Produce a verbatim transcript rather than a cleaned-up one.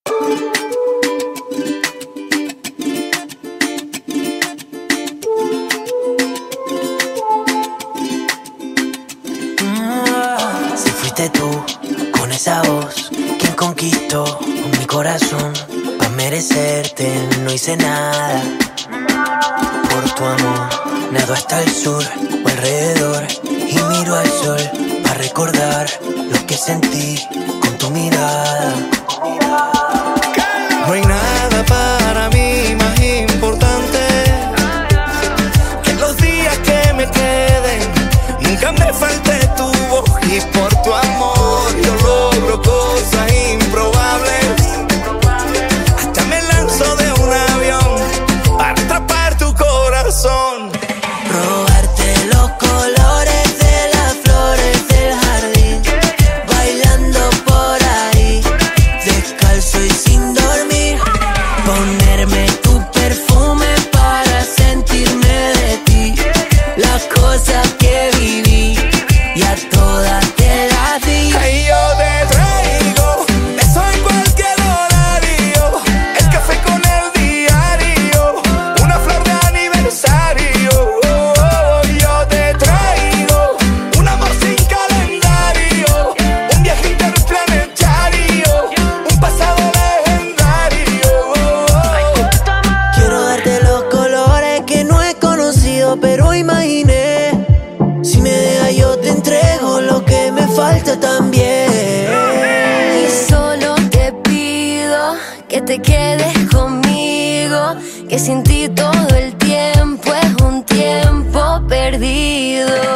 Si fuiste tú, con esa voz, quien conquistó mi corazón. Pa' merecerte no hice nada. Por tu amor, nado hasta el sur o alrededor y miro al sol pa' recordar lo que sentí con tu mirada. No hay nada para mí más importante que los días que me queden. Nunca me falte tu voz y por tu amor yo logro cosas improbables. Hasta me lanzo de un avión para atrapar tu corazón. Robarte los colores de las flores del jardín, bailando por ahí, descalzo y sin dormir. Ponerme tu perfume para sentirme de ti. Las cosas que viví y a todas te las di. Ay, yo te traigo beso en cualquier horario, el café con el diario, una flor de aniversario. Oh, oh, yo te traigo un amor sin calendario, un viaje interplanetario, un pasado legendario. Oh, oh. Quiero darte los colores que no he conocido, pero imaginé. Si me dejas yo te entrego lo que me falta también. Y solo te pido que te quedes conmigo, que sin ti todo el tiempo es un tiempo perdido.